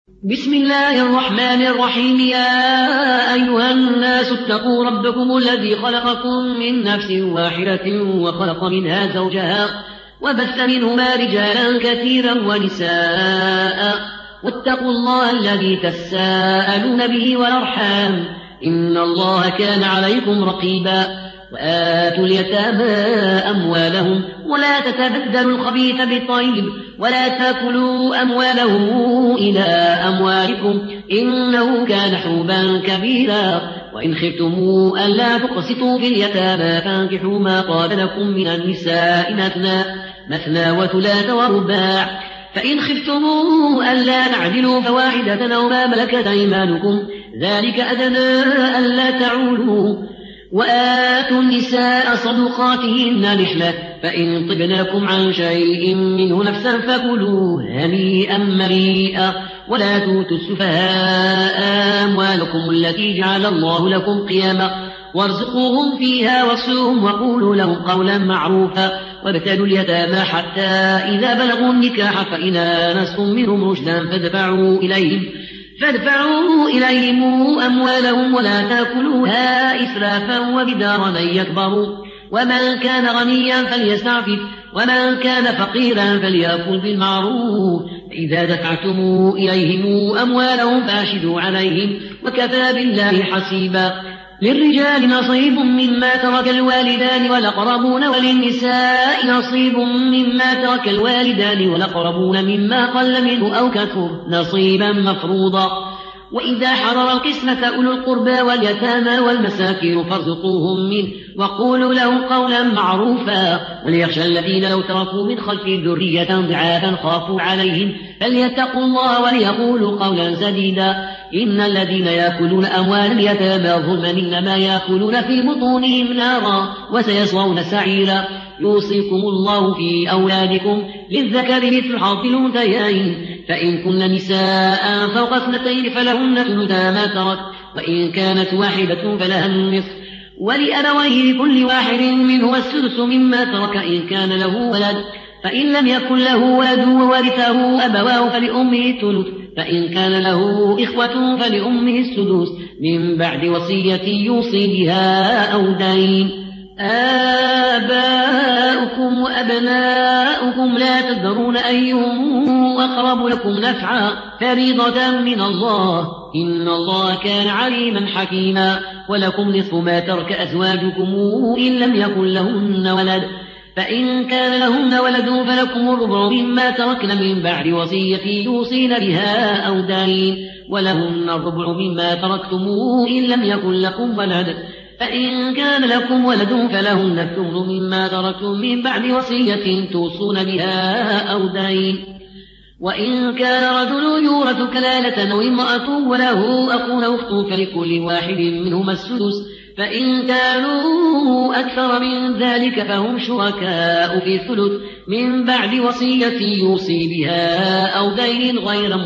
بسم الله الرحمن الرحيم. يا أيها الناس اتقوا ربكم الذي خلقكم من نفس واحدة وخلق منها زوجها وبث منهما رجالا كثيرا ونساء واتقوا الله الذي تساءلون به والأرحام إن الله كان عليكم رقيبا. وآتوا اليتامى أموالهم ولا تتبدلوا الخبيث بالطيب ولا تاكلوا أموالهم إلى أموالكم إنه كان حوبا كبيرا. وإن خفتموا ألا تقسطوا في اليتامى فانكحوا ما طاب لكم من النساء مثنى وثلاث ورباع. فإن خفتموا ألا تعدلوا فواحدة أو ما ملكت أيمانكم ذلك أدنى ألا تعولوا. وآتوا النساء صدقاتهن نحلة فإن طبن لكم عن شيء منه نفسا فكلوه هنيئا مريئا. ولا توتوا السفهاء أموالكم التي جعل الله لكم قياما وارزقوهم فيها واكسوهم وقولوا لهم قولا معروفا. وابتلوا اليتامى حتى إذا بلغوا النكاح فإن آنستم منهم رشدا فادفعوا إليهم أموالهم ولا تأكلوها إسرافا وبدارا أن يكبروا. ومن كان غنيا فليستعفف ومن كان فقيرا فليأكل بالمعروف. فإذا دفعتم إليهم أموالهم فأشهدوا عليهم وكفى بالله حسيبا. للرجال نصيب مما ترك الوالدان والأقربون وللنساء نصيب مما ترك الوالدان والأقربون مما قل منه أو كثر نصيبا مفروضا. وإذا حضر القسمة أولو القربى واليتامى والمساكين فارزقوهم منه وقولوا لهم قولا معروفا. وليخشى الذين لو تركوا من خلفهم ذرية ضعافا خافوا عليهم فليتقوا الله وليقولوا قولا سديدا. إن الذين يأكلون أموال اليتامى ظلما إنما يأكلون في بطونهم نارا وسيصلون سعيرا. يوصيكم الله في أولادكم للذكر مثل حظ الأنثيين فإن كن نساء فوق اثنتين فلهن ثلثا ما ترك وإن كانت واحدة فلها النصف ولأبويه لكل واحد منهما السدس مما ترك إن كان له ولد فإن لم يكن له ولد وورثه أبواه فلأمه الثلث فإن كان له إخوة فلأمه السدس من بعد وصية يوصي بها أو دين. آباؤكم وأبناؤكم لا تدرون أيهم أقرب لكم نفعا فريضة من الله إن الله كان عليما حكيما. ولكم نصف ما ترك أزواجكم إن لم يكن لهن ولد فإن كان لهن ولد فلكم الربع مما تركن من بعد وصية يوصين بها أو دين. ولهن الربع مما تركتم إن لم يكن لكم ولد فإن كان لكم ولد فلهن الثلث مما تركتم من بعد وصية توصون بها أو دين. وإن كان رجل يورث كلالة أو امرأة وله أخ أو أخت فلكل واحد منهما السدس فإن كانوا أكثر من ذلك فهم شركاء في الثلث من بعد وصية يوصي بها أو دين غير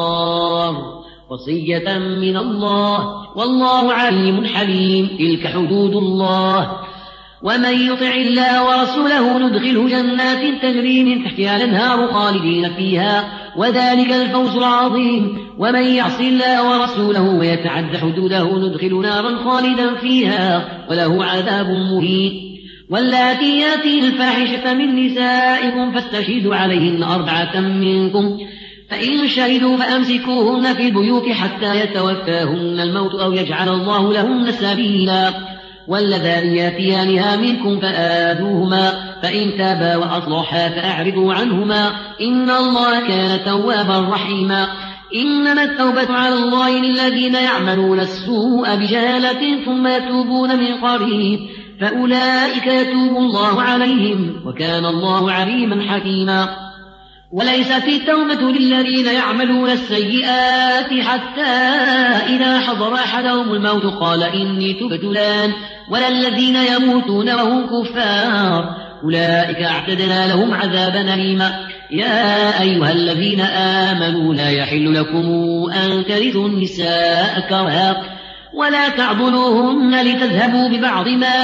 مضار وصية من الله والله عليم حليم. تلك حدود الله. ومن يطع الله ورسوله ندخله جنات تجري من تحتها الأنهار خالدين فيها وذلك الفوز العظيم. ومن يعص الله ورسوله ويتعد حدوده ندخل نارا خالدا فيها وله عذاب مهين. واللاتي ياتين الفاحشة من نسائكم فاستشهدوا عليهن 4 منكم فإن شهدوا فأمسكوهن في البيوت حتى يتوفاهن الموت أو يجعل الله لهن سبيلا. واللذان ياتيانها منكم فآذوهما فإن تابا وأصلحا فأعرضوا عنهما إن الله كان توابا رحيما. إنما التوبة على الله للذين يعملون السوء بجهالة ثم يتوبون من قريب فأولئك يتوب الله عليهم وكان الله عليما حكيما. وليست التوبة للذين يعملون السيئات حتى إذا حضر أحدهم الموت قال إني تبت الآن ولا الذين يموتون وهم كفار أولئك أعتدنا لهم عذابا أليما. يا أيها الذين آمنوا لا يحل لكم أن ترثوا النساء كرها ولا تعضلوهن لتذهبوا ببعض ما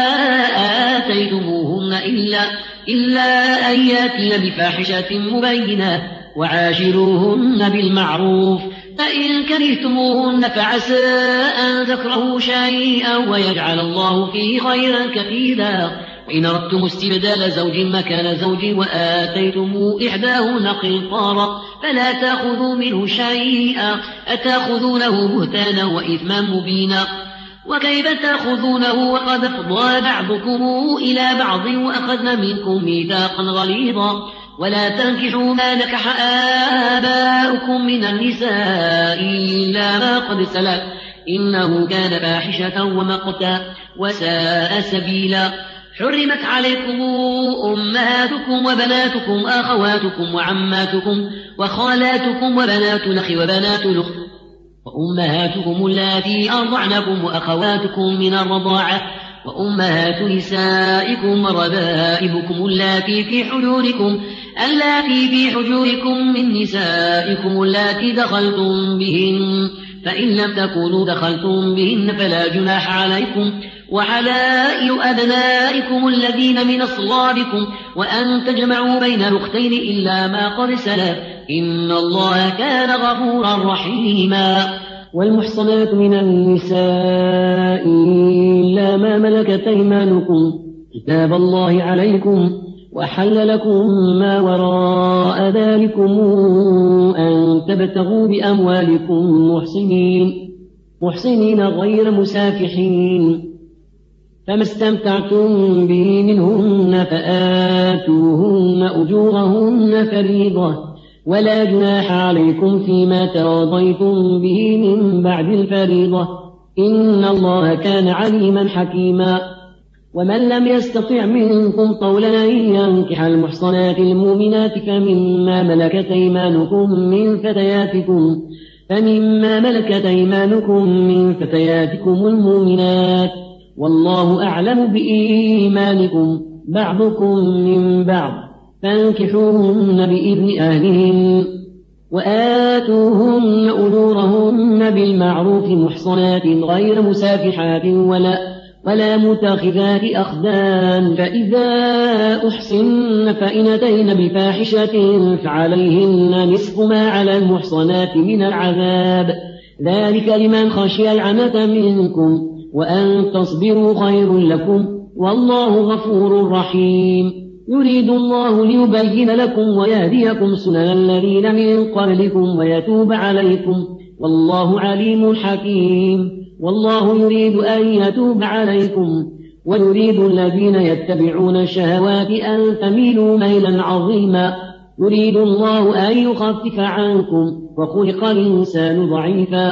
آتيتموهن إلا أن ياتين بفاحشة مبينة وعاشروهن بالمعروف فإن كرهتموهن فعسى أن تكرهوا شيئا ويجعل الله فيه خيرا كثيرا. وإن أردتم استبدال زوج مكان زوج وآتيتم إحداهن قنطارا فلا تأخذوا منه شيئا أتأخذونه بهتانا وإثما مبينا. وكيف تأخذونه وقد أفضى بعضكم إلى بعض وأخذن منكم ميثاقا غليظا. ولا تنكحوا ما نكح آباؤكم من النساء إلا ما قد سلف إنه كان فاحشة ومقتا وساء سبيلا. حرمت عليكم أمهاتكم وبناتكم أخواتكم وعماتكم وخالاتكم وبنات الأخ وبنات الأخت وأمهاتكم اللاتي أرضعنكم وأخواتكم من الرضاعة وأمهات نسائكم وربائبكم اللاتي في حجوركم من نسائكم اللاتي دخلتم بهن فإن لم تكونوا دخلتم بهن فلا جناح عليكم. وحلائل أبنائكم الذين من أصلابكم وأن تجمعوا بين الأختين إلا ما قد سلف إن الله كان غفورا رحيما. والمحصنات من النساء إلا ما ملكت أيمانكم كتاب الله عليكم وحل لكم ما وراء ذلكم أن تبتغوا بأموالكم محسنين غير مسافحين. فما استمتعتم به منهن فآتوهن أجورهن فريضة ولا جناح عليكم فيما تراضيتم به من بعد الفريضة إن الله كان عليما حكيما. ومن لم يستطع منكم طولا أن ينكح المحصنات المؤمنات فمما ملكت أيمانكم من فتياتكم المؤمنات والله أعلم بإيمانكم بعضكم من بعض فانكحوهن بإذن أهلهن وآتوهن أجورهن بالمعروف محصنات غير مسافحات ولا متخذات أخدان. فإذا أحسن فإن أتين بفاحشة فعليهن نصف ما على المحصنات من العذاب ذلك لمن خشي العنة منكم وأن تصبروا خير لكم والله غفور رحيم. يريد الله ليبين لكم ويهديكم سنن الذين من قبلكم ويتوب عليكم والله عليم حكيم. والله يريد أن يتوب عليكم ويريد الذين يتبعون الشهوات أن تميلوا ميلا عظيما. يريد الله أن يخفف عنكم وخلق الإنسان ضعيفا.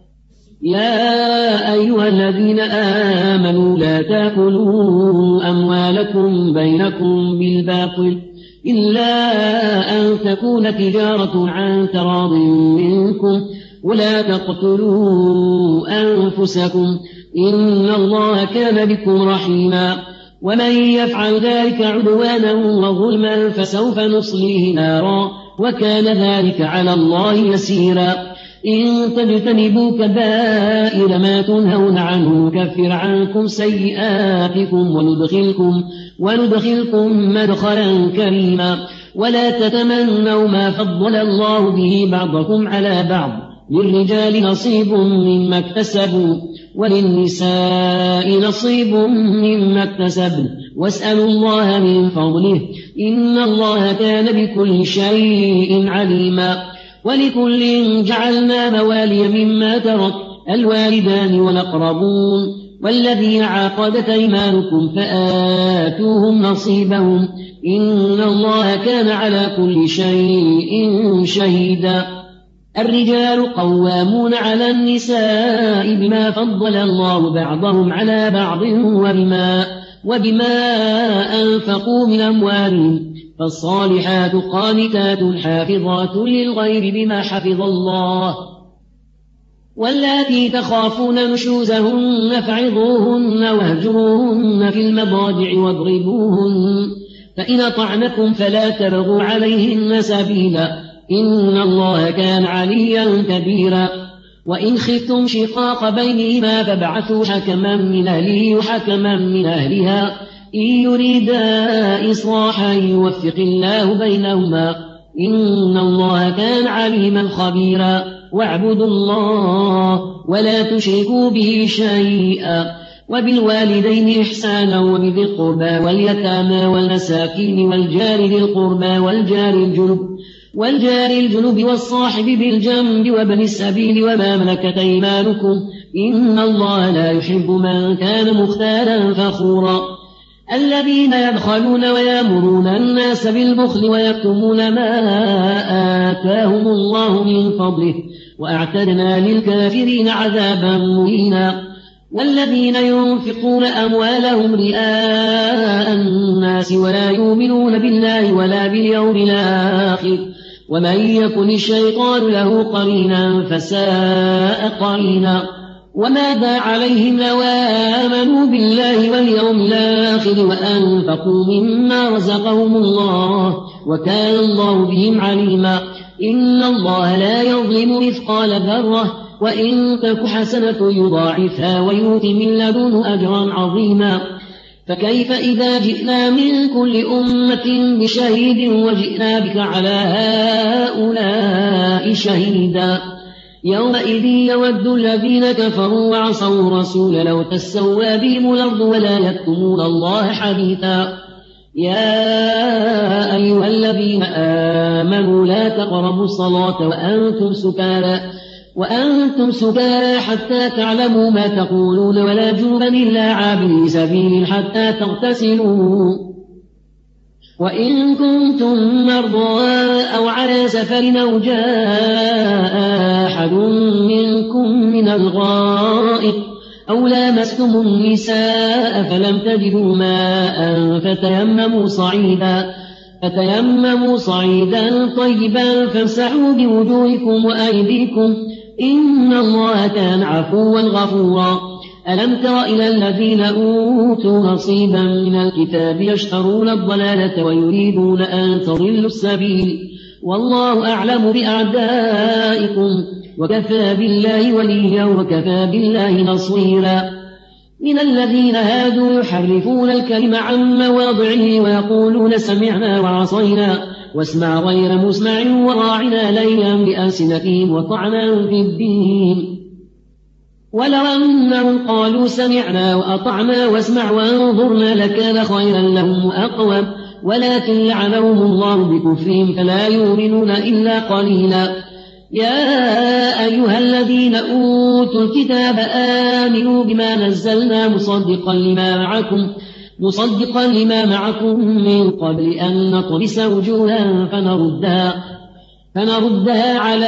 يا أيها الذين آمنوا لا تأكلوا أموالكم بينكم بالباطل إلا أن تكون تجارة عن تراض منكم ولا تقتلوا أنفسكم إن الله كان بكم رحيما. ومن يفعل ذلك عدوانا وظلما فسوف نصليه نارا وكان ذلك على الله يسيرا. إن تجتنبوا كبائر ما تنهون عنه نكفر عنكم سيئاتكم وندخلكم مدخلا كريما. ولا تتمنوا ما فضل الله به بعضكم على بعض للرجال نصيب مما اكتسبوا وللنساء نصيب مما اكتسبن واسألوا الله من فضله إن الله كان بكل شيء عليما. ولكل جعلنا موالي مما ترك الوالدان والأقربون والذين عقدت أيمانكم فآتوهم نصيبهم إن الله كان على كل شيء شهيدا. الرجال قوامون على النساء بما فضل الله بعضهم على بعض وبما أنفقوا من أموالهم فالصالحات قانتات حافظات للغيب بما حفظ الله. واللاتي تخافون نشوزهن فعظوهن واهجروهن في المضاجع واضربوهن فإن أطعنكم فلا تبغوا عليهن سبيلا إن الله كان عليا كبيرا. وإن خفتم شقاق بينهما فابعثوا حكما من أهله وحكما من أهلها إن يريدا إصلاحا يوفق الله بينهما إن الله كان عليما خبيرا. واعبدوا الله ولا تشركوا به شيئا وبالوالدين إحسانا وبذي القربى واليتامى والمساكين والجار ذي القربى والجار الجنب والصاحب بالجنب وابن السبيل وما ملكت أيمانكم إن الله لا يحب من كان مختالا فخورا الذين يبخلون ويأمرون الناس بالبخل ويكتمون ما آتاهم الله من فضله وأعتدنا للكافرين عذابا مهينا والذين ينفقون أموالهم رئاء الناس ولا يؤمنون بالله ولا باليوم الآخر ومن يكن الشيطان له قرينا فساء قرينا وماذا عليهم لو آمنوا بالله واليوم الآخر وأنفقوا مما رزقهم الله وكان الله بهم عليما إن الله لا يظلم مثقال ذرة وإن تك حسنة يضاعفها ويؤت من لدنه أجرا عظيما فكيف إذا جئنا من كل أمة بشهيد وجئنا بك على هؤلاء شهيدا يومئذ يود الذين كفروا وعصوا الرسول لو تسوى بهم الأرض ولا يكتمون الله حديثا يا أيها الذين آمنوا لا تقربوا الصلاة وأنتم سكارى حتى تعلموا ما تقولون ولا جنبا إلا عابري سبيل حتى تغتسلوا وإن كنتم مرضى أو على سفر أو جاء أحد منكم من الغائط أو لامستم النساء فلم تجدوا ماء فتيمموا صعيدا طيبا فامسحوا بوجوهكم وأيديكم إن الله كان عفوا غفورا ألم تر إلى الذين أوتوا نصيبا من الكتاب يشترون الضلالة ويريدون أن تضلوا السبيل والله أعلم بأعدائكم وكفى بالله وليا وكفى بالله نصيرا من الذين هادوا يحرفون الكلم عن مواضعه ويقولون سمعنا وعصينا واسمع غير مسمع وراعنا ليلا بألسنتهم وطعنا في الدين ولو أنهم قالوا سمعنا وأطعنا واسمع وانظرنا لكان خيرا لهم وأقوم ولكن لعنهم الله بكفرهم فلا يؤمنون إلا قليلا يا أيها الذين أوتوا الكتاب آمنوا بما نزلنا مصدقا لما معكم من قبل أن نطمس وجوها فنردها على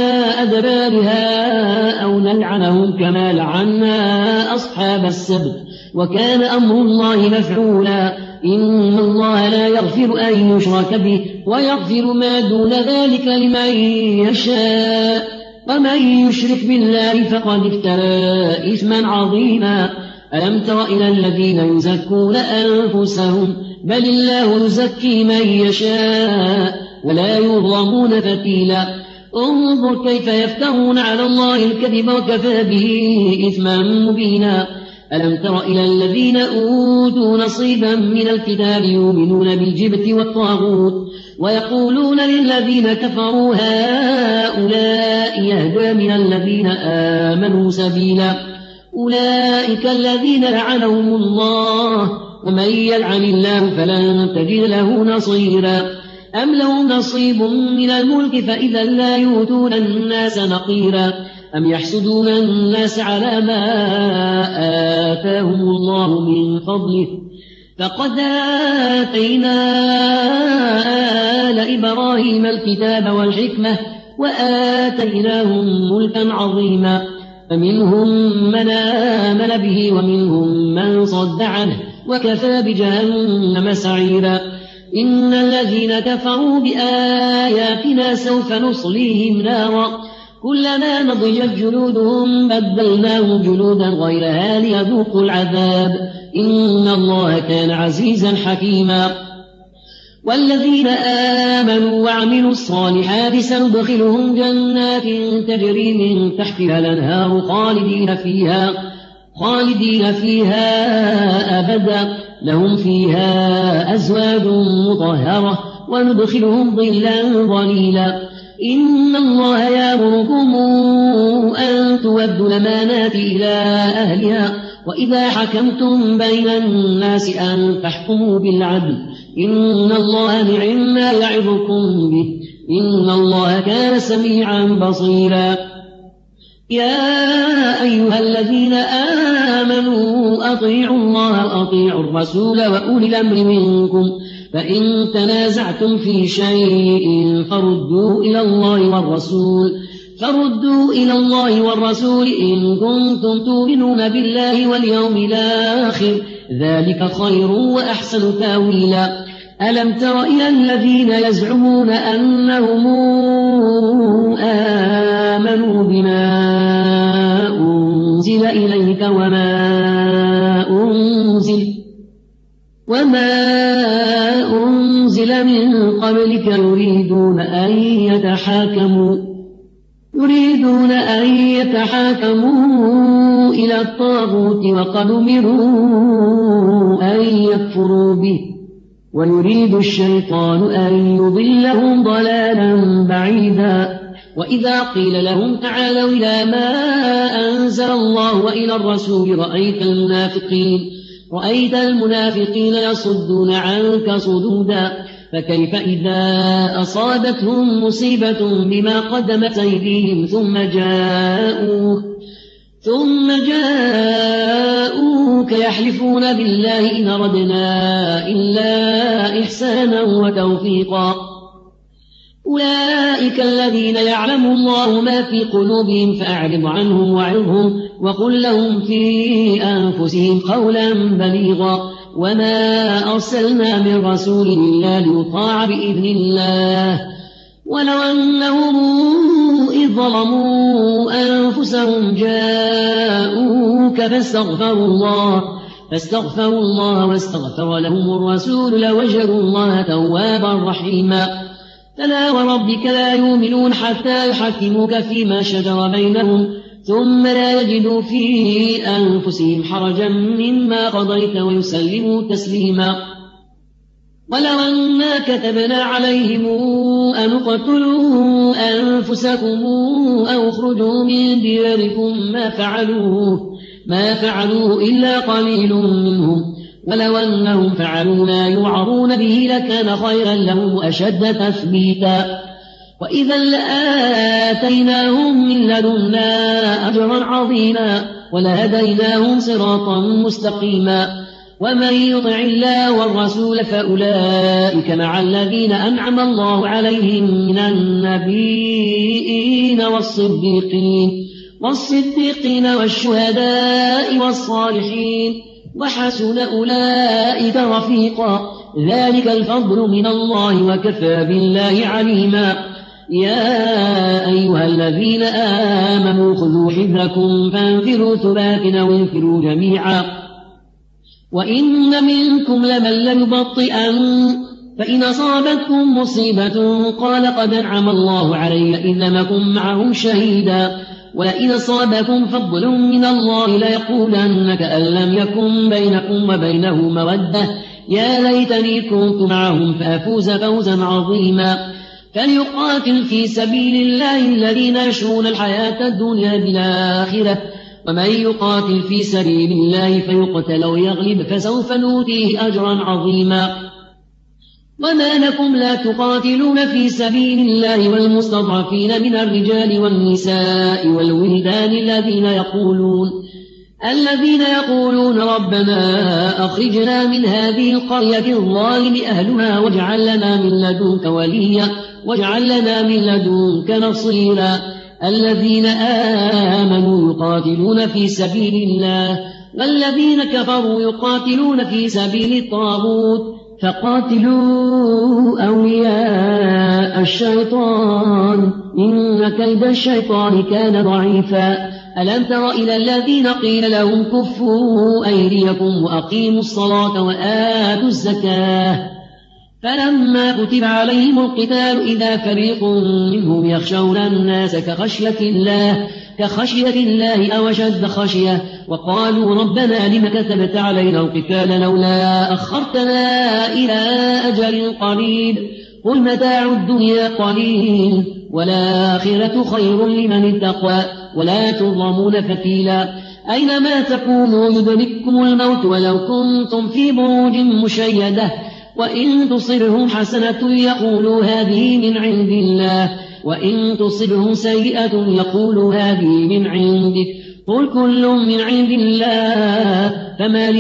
أدبارها أو نلعنهم كما لعنا أصحاب السبت وكان أمر الله مفعولا إن الله لا يغفر أن يشرك به ويغفر ما دون ذلك لمن يشاء ومن يشرك بالله فقد افترى إثما عظيما ألم تر إلى الذين يزكون أنفسهم بل الله يزكي من يشاء ولا يظلمون فتيلا انظر كيف يفترون على الله الكذب وكفى به إثما مبينا ألم تر إلى الذين أوتوا نصيبا من الكتاب يؤمنون بالجبت والطاغوت ويقولون للذين كفروا هؤلاء يهدى من الذين آمنوا سبيلا أولئك الذين لعنهم الله ومن يلعن الله فلن تجد له نصيرا أم لهم نصيب من الملك فإذا لا يؤتون الناس نقيرا أم يحسدون الناس على ما آتاهم الله من فضله فقد آتينا آل إبراهيم الكتاب والحكمة وآتيناهم ملكا عظيما فمنهم من آمن به ومنهم من صد عنه وكفى بجهنم سعيرا إن الذين كفروا بآياتنا سوف نصليهم نارا كلما نضجت جلودهم بدلناهم جلودا غيرها ليذوقوا العذاب إن الله كان عزيزا حكيما والذين آمنوا وعملوا الصالحات سندخلهم جنات تجري من تحتها الأنهار خالدين فيها أبدا لهم فيها أزواج مطهرة وندخلهم ظلا ظليلا إن الله يأمركم أن تودوا الأمانات إلى أهلها وإذا حكمتم بين الناس أن تحكموا بالعدل إن الله نعم يعظكم به إن الله كان سميعا بصيرا يا أيها الذين آمنوا أطيعوا الله وأطيعوا الرسول وأولي الأمر منكم فإن تنازعتم في شيء فردوا إلى الله والرسول إن كنتم تؤمنون بالله واليوم الآخر ذلك خير وأحسن تأويلا ألم تر إلى الذين يزعمون أنهم آمنوا بما أنزل إليك وما أنزل من قبلك يريدون أن يتحاكموا إلى الطاغوت وقد أمروا أن يكفروا به ويريد الشيطان أن يضلهم ضلالا بعيدا وإذا قيل لهم تعالوا إلى ما أنزل الله وإلى الرسول رأيت المنافقين يصدون عنك صدودا فكيف إذا أصابتهم مصيبة بما قدمت أيديهم ثم جاءوك يحلفون بالله إن أردنا إلا إحسانا وتوفيقا أولئك الذين يعلم الله ما في قلوبهم فأعرض عنهم وعظهم وقل لهم في أنفسهم قولا بليغا وما أرسلنا من رسول إلا ليطاع بإذن الله ولو أنهم إذ ظلموا أنفسهم جاءوك فاستغفروا الله واستغفر لهم الرسول لوجدوا الله توابا رحيما فلا وربك لا يؤمنون حتى يحكموك فيما شجر بينهم ثم لا يجدوا في أنفسهم حرجا مما قضيت ويسلموا تسليما ولو أنا كتبنا عليهم أن اقتلوا أنفسكم أو اخرجوا من دياركم ما فعلوه إلا قليل منهم ولو أنهم فعلوا ما يوعظون به لكان خيرا لهم وأشد تثبيتا وإذا لآتيناهم من لدنا أجرا عظيما ولهديناهم صراطا مستقيما ومن يطع الله والرسول فأولئك مع الذين أنعم الله عليهم من النبيين والصديقين والشهداء والصالحين وحسن أولئك رفيقا ذلك الفضل من الله وكفى بالله عليما يا أيها الذين آمنوا خذوا حذركم فانفروا ثبات أو انفروا جميعا وإن منكم لمن ليبطئن فإن أصابتكم مصيبة قال قد أنعم الله علي إذ لم أكن معهم شهيدا ولئن أصابكم فضل من الله ليقولن كأن لم يكن بينكم وبينه مودة يا ليتني كنت معهم فأفوز فوزا عظيما فليقاتل في سبيل الله الذين يشرون الحياة الدنيا بالآخرة ومن يقاتل في سبيل الله فيقتل أو يغلب فسوف نؤتيه أجرا عظيما وما لكم لا تقاتلون في سبيل الله والمستضعفين من الرجال والنساء والولدان الذين يقولون ربنا أخرجنا من هذه القرية الظالم أهلها واجعل لنا من لدنك نصيرا الذين آمنوا يقاتلون في سبيل الله والذين كفروا يقاتلون في سبيل الطاغوت فقاتلوا أولياء الشيطان إن كيد الشيطان كان ضعيفا ألم تر إلى الذين قيل لهم كفوا أيديكم وأقيموا الصلاة وآتوا الزكاة فلما كتب عليهم القتال إذا فريق منهم يخشون الناس كخشية الله أو أشد خشية وقالوا ربنا لم كتبت علينا القتال لولا أخرتنا إلى أجل قريب قل متاع الدنيا قليل والآخرة خير لمن اتقى ولا تظلمون فتيلا أينما تكونوا يدرككم الموت ولو كنتم في بروج مشيدة وإن تصبهم حسنة يقولوا هذه من عند الله وإن تصبهم سيئة يقولوا هذه من عندك قل كل من عند الله فما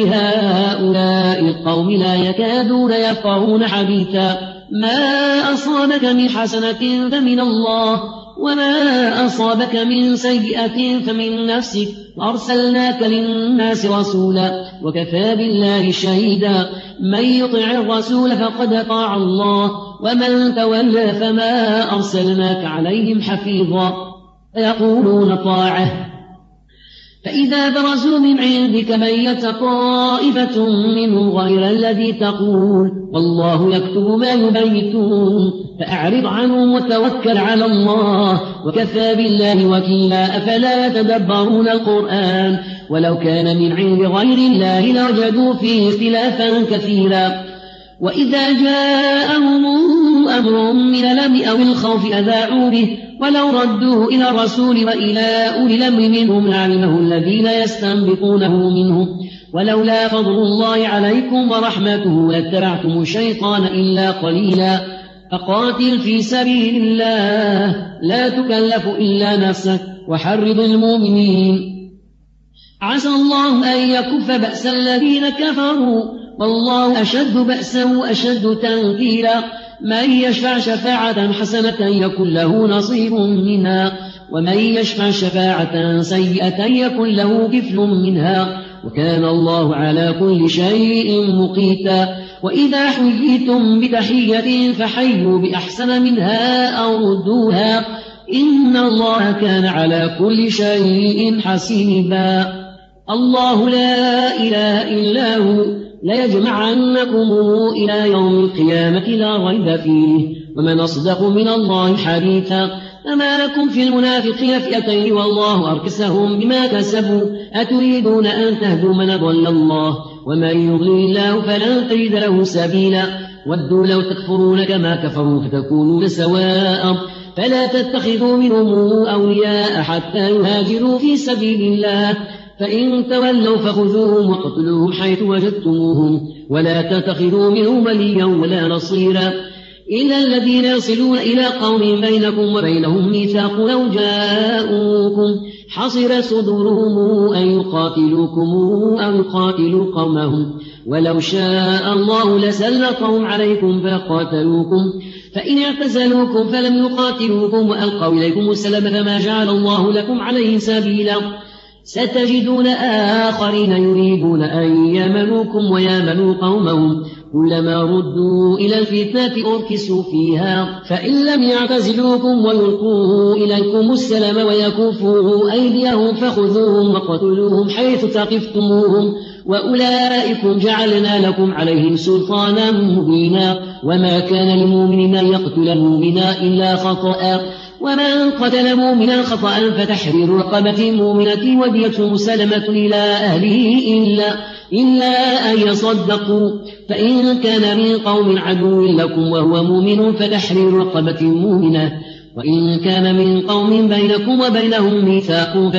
لهؤلاء القوم لا يكادون يفقهون حديثا ما أصابك من حسنة فمن الله وما أصابك من سيئة فمن نفسك أرسلناك للناس رسولا وكفى بالله شهيدا من يطع الرسول فقد أطاع الله ومن تولى فما أرسلناك عليهم حفيظا فيقولون طاعة فإذا برزوا من عندك ميت طائفة منهم غير الذي تقول والله يكتب ما يبيتون فأعرض عنهم وتوكل على الله وكفى بالله وكيلا أفلا يتدبرون القرآن ولو كان من عند غير الله لوجدوا فيه اختلافا كثيرا وإذا جاءهم أمر من الأمن أو الخوف أذاعوا به ولو ردوه إلى الرسول وإلى أولي الأمر منهم لعلمه الذين يستنبطونه منهم ولولا فضل الله عليكم ورحمته لاتبعتم الشيطان إلا قليلا فقاتل في سبيل الله لا تكلف إلا نفسك وحرض المؤمنين عسى الله أن يكف بأس الذين كفروا والله أشد بأسا وأشد تنكيلا من يشفع شفاعة حسنة يكن له نصيب منها ومن يشفع شفاعة سيئة يكن له كفل منها وكان الله على كل شيء مقيتا وإذا حييتم بتحية فحيوا بأحسن منها أو ردوها إن الله كان على كل شيء حسيبا الله لا إله إلا هو ليجمعنكم إلى يوم القيامة لا ريب فيه ومن أصدق من الله حديثا فما لكم في المنافقين فئتين والله أركسهم بما كسبوا أتريدون أن تهدوا من ضل الله ومن يضلل الله فلن تجد له سبيلا ودوا لو تكفرون كما كفروا فتكونون سواء فلا تتخذوا منهم أولياء حتى يهاجروا في سبيل الله فإن تولوا فخذوهم وقتلوهم حيث وجدتموهم ولا تتخذوا منهم وليا ولا نصيرا إلا الذين يصلون إلى قوم بينكم وبينهم ميثاق لو جاءوكم حصر صدورهم أن يقاتلوكم أو يقاتلوا قومهم ولو شاء الله لسلطهم عليكم فقاتلوكم فإن اعتزلوكم فلم يقاتلوكم وألقوا إليكم السلام فما جعل الله لكم عليه سبيلا ستجدون آخرين يريدون أن يامنوكم ويامنوا قومهم كلما ردوا إلى الفتنة أركسوا فيها فإن لم يعتزلوكم ويلقوا إليكم السلام ويكفوا أيديهم فخذوهم وقتلوهم حيث ثقفتموهم وأولئكم جعلنا لكم عليهم سلطانا مبينا وما كان لمؤمن أن يقتل مؤمنا إلا خطأ ومن قتل مؤمنا خطأ فتحرير رقبة مؤمنة ودية مسلمة إلى أهله إلا أن يصدقوا فإن كان من قوم عدو لكم وهو مؤمن فتحرير رقبة مؤمنة وإن كان من قوم بينكم وبينهم ميثاق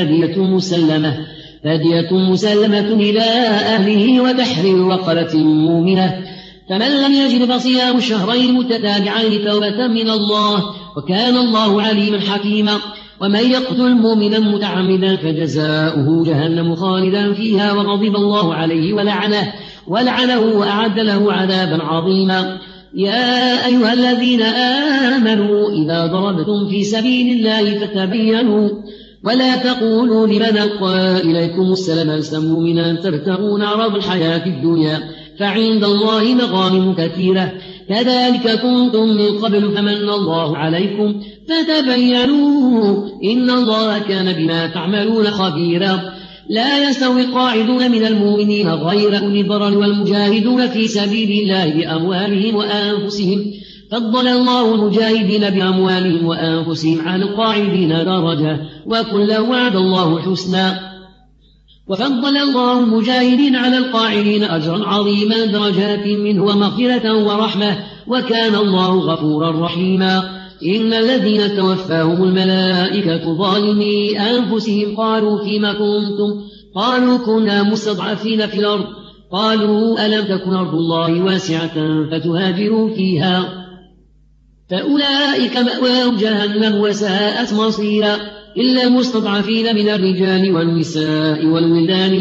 فدية مسلمة إلى أهله وتحرير رقبة مؤمنة فمن لم يجد فصيام شهرين متتابعين توبة من الله وكان الله عليما حكيما ومن يقتل مؤمنا متعمدا فجزاؤه جهنم خالدا فيها وغضب الله عليه ولعنه وأعد له عذابا عظيما يا أيها الذين آمنوا إذا ضربتم في سبيل الله فتبينوا ولا تقولوا لمن ألقى إليكم السلام لست مؤمنا تبتغون عرض الحياة الدنيا فعند الله مغانم كثيرة كذلك كنتم من قبل فمن الله عليكم فتبينوا إن الله كان بما تعملون خبيرا لا يستوي القاعدون من المؤمنين غير أولي الضرر والمجاهدون في سبيل الله بأموالهم وأنفسهم فضل الله المجاهدين بأموالهم وأنفسهم على القاعدين درجة وكلا وعد الله حسنا وفضل الله المجاهدين على القاعدين أجرا عظيما درجات منه ومغفرة ورحمة وكان الله غفورا رحيما. إن الذين توفاهم الملائكة ظالمي أنفسهم قالوا فيما كنتم قالوا كنا مستضعفين في الأرض قالوا ألم تكن أرض الله واسعة فتهاجروا فيها فأولئك مأواهم جهنم وساءت مصيرا إلا المستضعفين من الرجال والنساء والولدان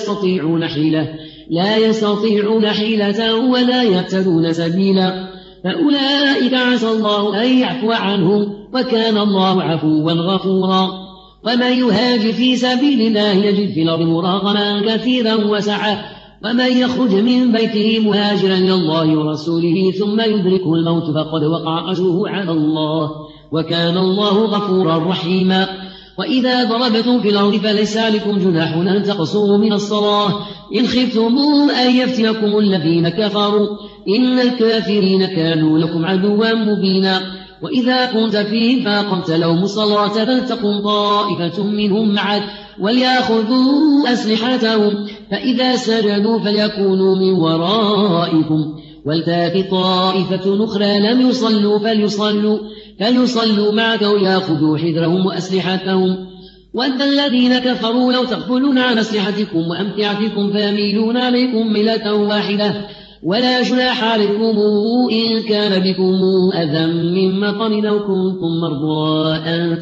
لا يستطيعون حيلة ولا يهتدون سبيلا فأولئك عسى الله أن يعفو عنهم وكان الله عفوا غفورا. ومن يهاجر في سبيل الله يجد في الأرض مراغما كثيرا وسعة ومن يخرج من بيته مهاجرا إلى الله ورسوله ثم يدركه الموت فقد وقع أجره على الله وكان الله غفورا رحيما. وإذا ضربتم في الأرض فليس عليكم جناح أن تقصروا من الصلاة إن خفتم أن يفتنكم الذين كفروا إن الكافرين كانوا لكم عدوا مبينا. وإذا كنت فيهم فأقمت لهم الصلاة فلتقم طائفة منهم معك وليأخذوا أسلحتهم فإذا سجدوا فليكونوا من ورائكم ولتأت طائفة أخرى لم يصلوا فليصلوا معك وليأخذوا حذرهم وأسلحتهم ود الذين كفروا لو تغفلون عن أسلحتكم وأمتعتكم فيميلون عليكم ميلة واحدة ولا جناح عليكم إن كان بكم أذى من مطر أو كنتم مرضى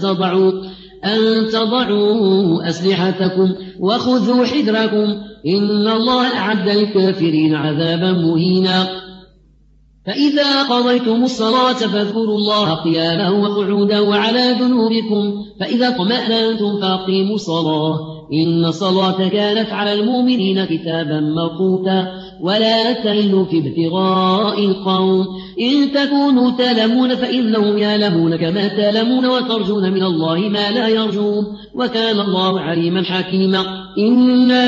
أن تضعوا أسلحتكم وخذوا حذركم إن الله أعد للكافرين عذابا مهينا. فإذا قضيتم الصلاة فاذكروا الله قياما وقعودا وعلى جنوبكم فإذا اطمأننتم فأقيموا الصلاة إن الصلاة كانت على المؤمنين كتابا موقوتا ولا تهنوا في ابتغاء القوم إن تكونوا تألمون فإنهم يألمون كما تألمون وترجون من الله ما لا يرجون وكان الله عليما حكيما. إنا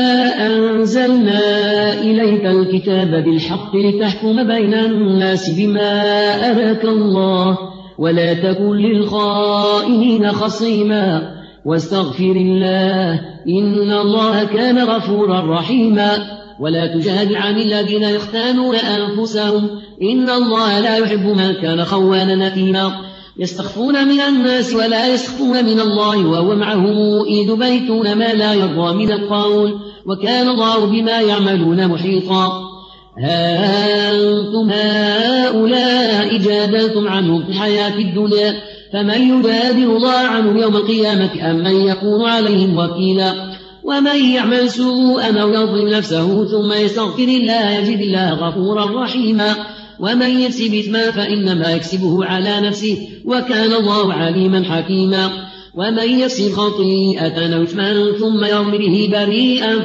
أنزلنا إليك الكتاب بالحق لتحكم بين الناس بما أراك الله ولا تكن للخائنين خصيما واستغفر الله إن الله غفان غفورا رحيما. ولا تجادل عن الذين يختانون أنفسهم إن الله لا يحب من كان خوانا نثيما. يستخفون من الناس ولا يسخفون من الله وهو معهم إذ يبيتون ما لا يرضى من القول وكان الله بما يعملون محيطا. ها أنتم هؤلاء جادلتم عنهم في الحياة الدنيا فمن يجادل الله عنهم يوم القيامة أم من يكون عليهم وكيلا. ومن يعمل سوءا أو يظلم نفسه ثم يستغفر الله يجد الله غفورا رحيما. ومن يكسب إثما فإنما يكسبه على نفسه وكان الله عليما حكيما. ومن يكسب خطيئة أو إثما ثم يرم به بريئا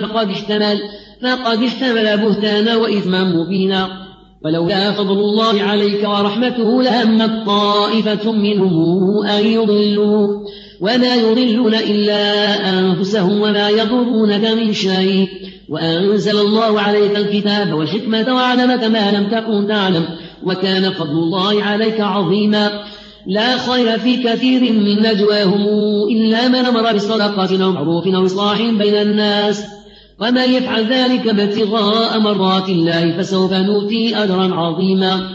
فقد احتمل بهتانا وإثما مبينا. ولولا فضل الله عليك ورحمته لهمت طائفة منهم أن يضلوك وما يضلون إلا أنفسهم وما يضرونك من شيء وأنزل الله عليك الكتاب والحكمة وعلمك ما لم تكن تعلم وكان فضل الله عليك عظيما. لا خير في كثير من نجواهم إلا من أمر بصدقة أو معروف أو إصلاح بين الناس ومن يفعل ذلك ابتغاء مرضات الله فسوف نؤتيه أجرا عظيما.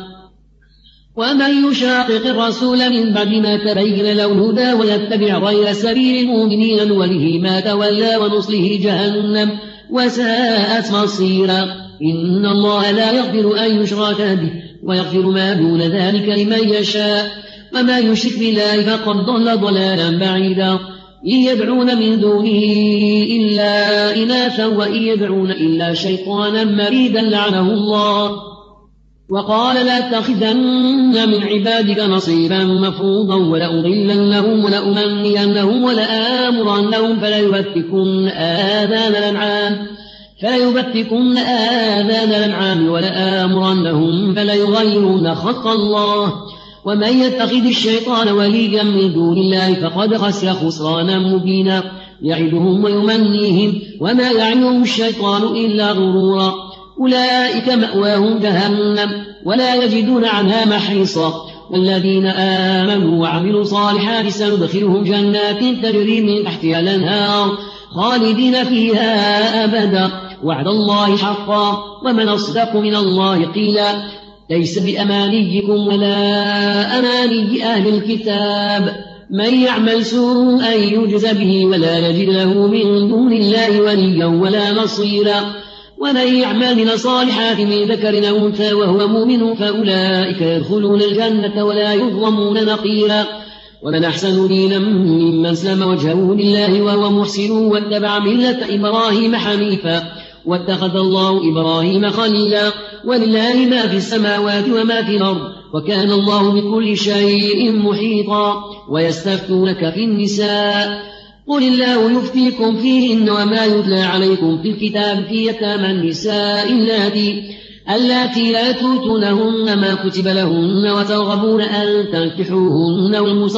ومن يشاقق الرسول من بعد ما تبين له الهدى ويتبع غير سبيل المؤمنين نوله ما تولى ونصله جهنم وساءت مصيرا. إن الله لا يغفر أن يشرك به ويغفر ما دون ذلك لمن يشاء وما يشرك بالله فقد ضل ضلالا بعيدا. إن يدعون من دونه إلا إناثا وإن يدعون إلا شيطانا مريدا لعنه الله وقال لأتخذن من عبادك نصيبا مفروضا ولأضلنهم ولأمنينهم ولآمرنهم فليبتكن آذان الأنعام ولآمرنهم فليغيرن خلق الله ومن يتخذ الشيطان وليا من دون الله فقد خسر خسرانا مبينا. يعدهم ويمنيهم وما يعدهم الشيطان إلا غرورا. أولئك مأواهم جهنم ولا يجدون عنها محيصا والذين آمنوا وعملوا الصالحات سندخلهم جنات تجري من تحتها الأنهار خالدين فيها أبدا وعد الله حقا ومن أصدق من الله قيلا ليس بأمانيكم ولا أماني أهل الكتاب من يعمل سوءا يجز به ولا يجد له من دون الله وليا ولا نصيرا ومن يعمل من الصالحات من ذكر أو أنثى وهو مؤمن فأولئك يدخلون الجنة ولا يظلمون نقيرا ومن أحسن دينا ممن أسلم وجهه لله وهو محسن واتبع ملة إبراهيم حنيفا واتخذ الله إبراهيم خليلا ولله ما في السماوات وما في الأرض وكان الله بكل شيء محيطا ويستفتونك في النساء قل الله يفتيكم فيهن وما يتلى عليكم في الكتاب في يتامى النساء اللاتي لا تؤتونهن ما كتب لهن وترغبون أن تنكحوهن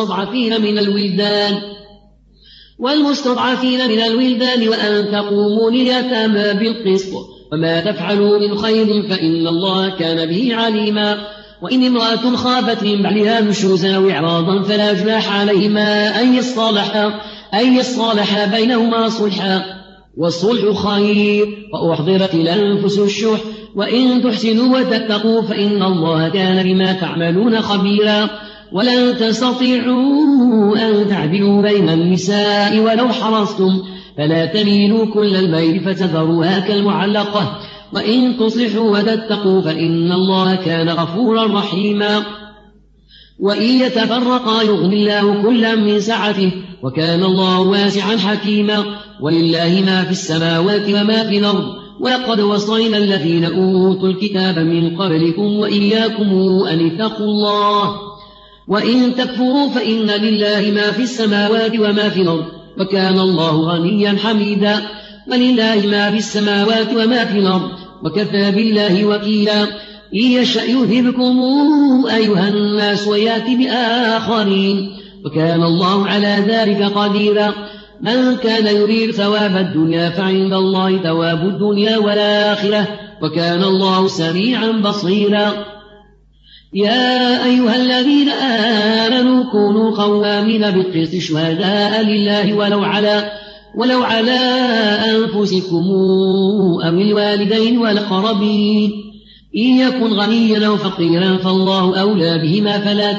والمستضعفين من الولدان وأن تقوموا لليتامى بالقسط وما تفعلوا من خير فإن الله كان به عليما وإن امرأة خافت من بعلها نشوزا أو إعراضا فلا جناح عليهما أن يصالحا بينهما صلحا والصلح خير وأحضرت الأنفس الشح وإن تحسنوا وتتقوا فإن الله كان بما تعملون خبيرا ولن تستطيعوا أن تعدلوا بين النساء ولو حرصتم فلا تميلوا كل الميل فتذروها كالمعلقة وإن تصلحوا وتتقوا فإن الله كان غفورا رحيما وإن يتفرقا يغني الله كلا من سعته وكان الله واسعا حكيما ولله ما في السماوات وما في الأرض ولقد وصينا الذين أوتوا الكتاب من قبلكم وإياكم أن اتقوا الله وإن تكفروا فإن لله ما في السماوات وما في الأرض وكان الله غنيا حميدا ولله ما في السماوات وما في الأرض وكفى بالله وكيلا إن يشأ يذهبكم أيها الناس ويأتي بآخرين وكان الله على ذلك قديرا من كان يريد ثواب الدنيا فعند الله ثواب الدنيا والآخرة وكان الله سميعا بصيرا يا أيها الذين آمنوا كونوا قوامين بالقسط شهداء لله ولو على أنفسكم أو الوالدين والأقربين إن يكن غنيا أو فقيرا فالله أولى بهما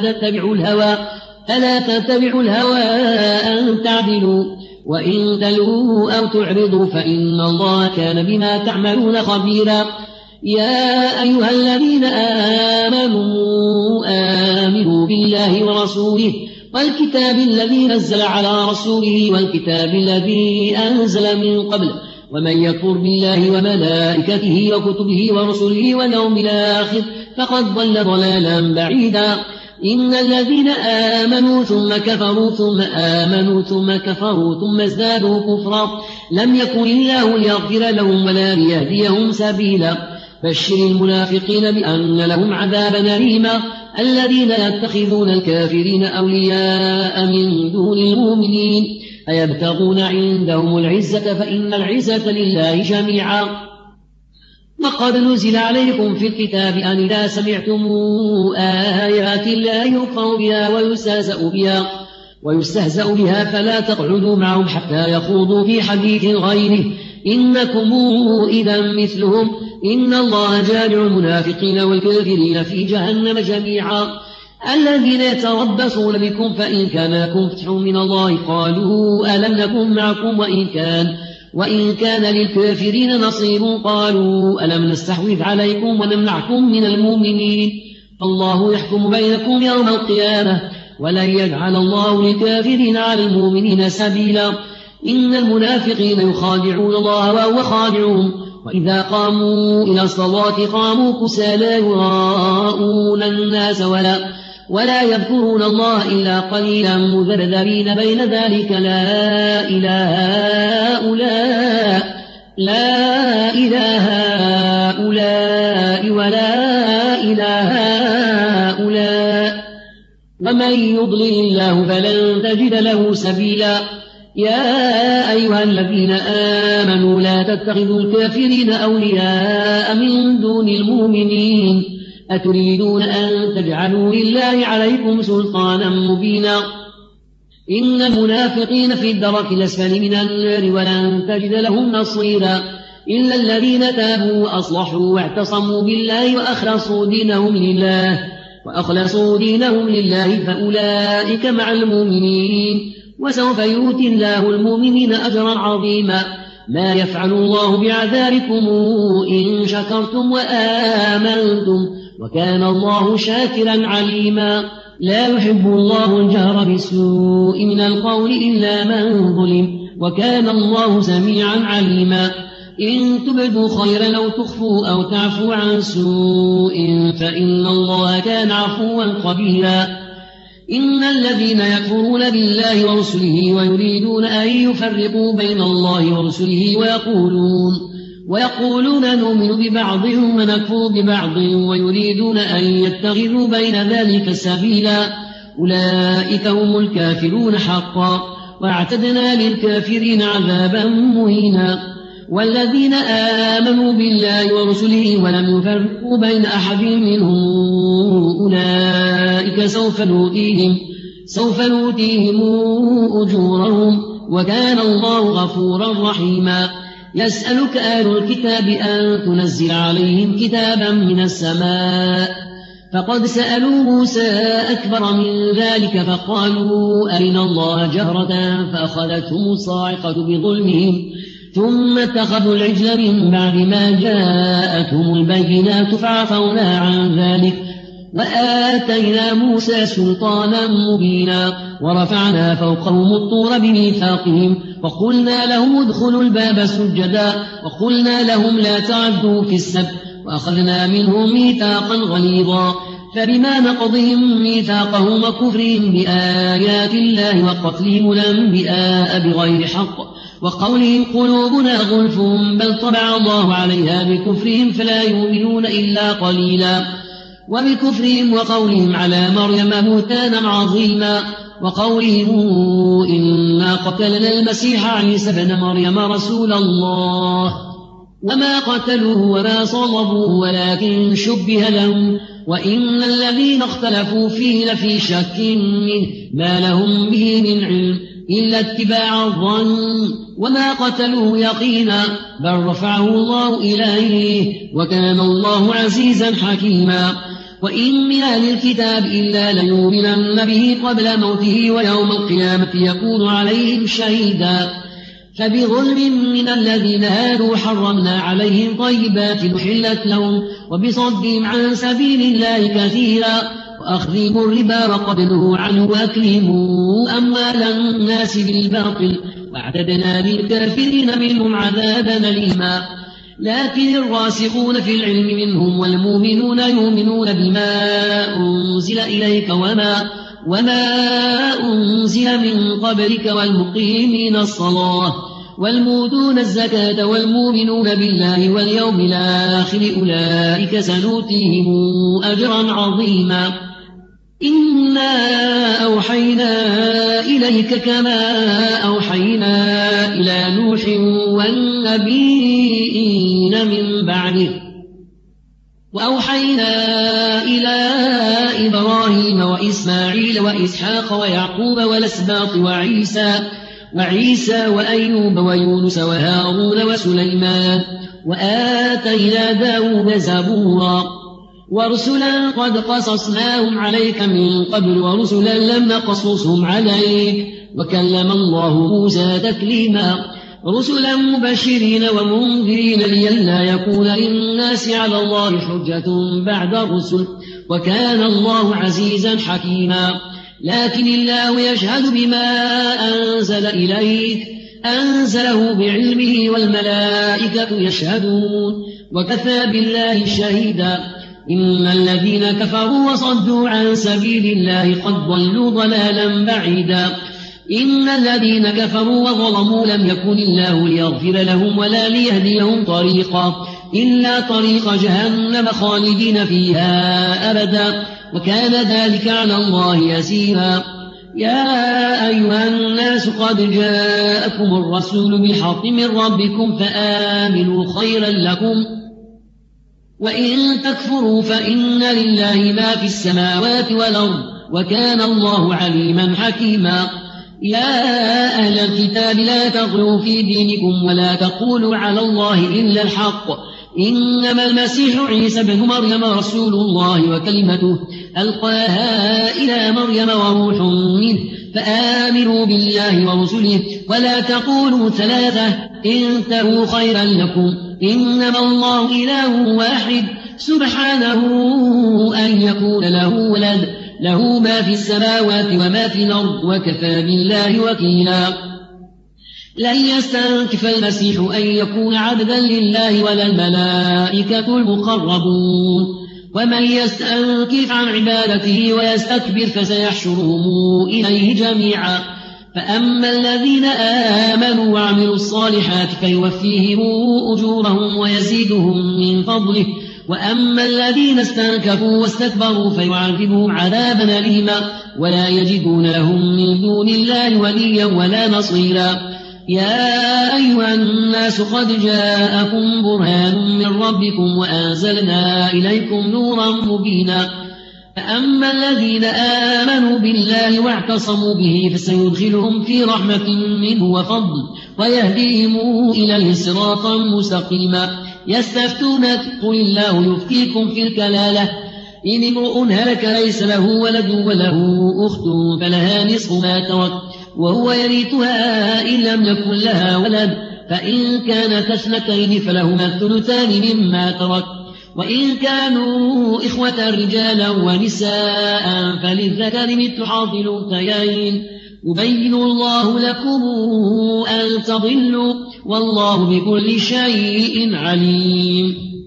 فلا تتبعوا الهوى أن تعدلوا وإن تلووا أو تعرضوا فإن الله كان بما تعملون خبيرا يا أيها الذين آمنوا بالله ورسوله والكتاب الذي نزل على رسوله والكتاب الذي أنزل من قبل ومن يكفر بالله وملائكته وكتبه ورسله واليوم الآخر فقد ضل ضلالا بعيدا إن الذين آمنوا ثم كفروا ثم آمنوا ثم كفروا ثم ازدادوا كفرا لم يكن الله ليغفر لهم ولا ليهديهم سبيلا بشر المنافقين بأن لهم عذابا أليما الذين يتخذون الكافرين أولياء من دون المؤمنين أيبتغون عندهم العزة فإن العزة لله جميعا وقد نزل عليكم في الكتاب أن إذا سمعتم آيات الله يكفر بها ويستهزأ بها فلا تقعدوا معهم حتى يخوضوا في حديث غيره إنكم إذا مثلهم إن الله جامع المنافقين والكافرين في جهنم جميعا الذين يتربصون بكم فإن كان لكم فتح من الله قالوا ألم نكن معكم وإن كان للكافرين نصيب قالوا ألم نستحوذ عليكم ونمنعكم من المؤمنين الله يحكم بينكم يوم القيامة ولن يجعل الله للكافرين على المؤمنين سبيلا إن المنافقين يخادعون الله وهو خادعهم وإذا قاموا إلى الصلاة قاموا كسالى يراءون الناس ولا يذكرون الله إلا قليلا مذبذبين بين ذلك لا إله هؤلاء ولا إله هؤلاء ومن يضلل الله فلن تجد له سبيلا يا أيها الذين آمنوا لا تتخذوا الكافرين أولياء من دون المؤمنين أتريدون أن تجعلوا لله عليكم سلطانا مبينا إن المنافقين في الدرك الأسفل من النار ولن تجد لهم نصيرا إلا الذين تابوا وأصلحوا واعتصموا بالله وأخلصوا دينهم لله فأولئك مع المؤمنين وسوف يؤتي الله المؤمنين أجرا عظيما ما يفعل الله بعذابكم إن شكرتم وآمنتم وكان الله شاكرا عليما لا يحب الله الجهر بالسوء من القول إلا من ظلم وكان الله سميعا عليما إن تبدوا خيرا أو تخفوا أو تعفوا عن سوء فإن الله كان عفوا قبيلا إن الذين يكفرون بالله ورسله ويريدون أن يفرقوا بين الله ورسله ويقولون نؤمن ببعض ونكفر ببعض ويريدون أن يتخذوا بين ذلك سبيلا أولئك هم الكافرون حقا واعتدنا للكافرين عذابا مهينا والذين آمنوا بالله ورسله ولم يفرقوا بين أحد منهم أولئك سوف نؤتيهم أجورهم وكان الله غفورا رحيما يسألك أهل الكتاب أن تنزل عليهم كتابا من السماء فقد سألوا موسى أكبر من ذلك فقالوا أرنا الله جهرة فأخذتهم الصاعقة بظلمهم ثم اتخذوا العجل من بعد ما جاءتهم البينات فعفونا عن ذلك وآتينا موسى سلطانا مبينا ورفعنا فوقهم الطور بميثاقهم وقلنا لهم ادخلوا الباب سجدا وقلنا لهم لا تعدوا في السبت وأخذنا منهم ميثاقا غليظا فبما نقضهم ميثاقهم وكفرهم بآيات الله وقتلهم الأنبياء بغير حق وقولهم قلوبنا غلف بل طبع الله عليها بكفرهم فلا يؤمنون إلا قليلا وبكفرهم وقولهم على مريم بهتانا عظيما وقولهم إنا قتلنا المسيح عيسى ابن مريم رسول الله وما قتلوه وما صلبوه ولكن شبه لهم وإن الذين اختلفوا فيه لفي شك منه ما لهم به من علم إلا اتباع الظن وما قتلوه يقينا بل رفعه الله إليه وكان الله عزيزا حكيما وإن من أهل الكتاب إلا ليؤمنن به قبل موته ويوم القيامة يكون عليهم شهيدا فبظلم من الذين هادوا حرمنا عليهم طيبات أحلت لهم وبصدهم عن سبيل الله كثيرا وأخذهم الربا وقد نهوا عنه وأكلهم أموال الناس بالباطل واعتدنا للكافرين منهم عذابا أليما لكن الراسخون في العلم منهم والمؤمنون يؤمنون بما أنزل إليك وما أنزل من قبلك والمقيمين الصلاة والمؤتون الزكاة والمؤمنون بالله واليوم الآخر أولئك سنؤتيهم أجرا عظيما إنا أوحينا إليك كما أوحينا إلى نوح والنبيين من بعده وأوحينا إلى إبراهيم وإسماعيل وإسحاق ويعقوب والأسباط وعيسى وأيوب ويونس وهارون وسليمان وآتينا داود زبورا ورسلا قد قصصناهم عليك من قبل ورسلا لم نقصصهم عليك وكلم الله موسى تكليما رسلا مبشرين ومنذرين لئلا يكون للناس على الله حجة بعد الرسل وكان الله عزيزا حكيما لكن الله يشهد بما أنزل إليك أنزله بعلمه والملائكة يشهدون وكفى بالله شهيدا إن الذين كفروا وصدوا عن سبيل الله قد ضلوا ضلالا بعيدا إن الذين كفروا وظلموا لم يكن الله ليغفر لهم ولا ليهديهم طريقا إلا طريق جهنم خالدين فيها أبدا وكان ذلك على الله يسيرا يا أيها الناس قد جاءكم الرسول بالحق من ربكم فآمنوا خيرا لكم وإن تكفروا فإن لله ما في السماوات والأرض وكان الله عليما حكيما يا أهل الكتاب لا تغلوا في دينكم ولا تقولوا على الله إلا الحق إنما المسيح عيسى بن مريم رسول الله وكلمته ألقاها إلى مريم وروح منه فآمنوا بالله ورسله ولا تقولوا ثلاثة انتهوا خيرا لكم إنما الله إله واحد سبحانه أن يكون له ولد له ما في السماوات وما في الأرض وكفى بالله وكيلا لن يستنكف المسيح أن يكون عبدا لله ولا الملائكة المقربون ومن يستنكف عن عبادته ويستكبر فسيحشرهم إليه جميعا فأما الذين آمنوا وعملوا الصالحات فيوفيهم أجورهم ويزيدهم من فضله وأما الذين استنكفوا واستكبروا فيعذبهم عذابا أليما ولا يجدون لهم من دون الله وليا ولا نصيرا يا أيها الناس قد جاءكم برهان من ربكم وأنزلنا إليكم نورا مبينا فأما الذين آمنوا بالله واعتصموا به فسيدخلهم في رحمة منه وفضل ويهديهم إليه صراطا مستقيما يستفتونك قل الله يفتيكم في الكلالة إن امرؤ هلك ليس له ولد وله أخت فلها نصف ما ترك وهو يرثها إن لم يكن لها ولد فإن كانت اثنتين فلهما الثلثان مما ترك وإن كانوا إخوة رجالا ونساء فللذكر مثل حظ الأنثيين يبين الله لكم أن تضلوا والله بكل شيء عليم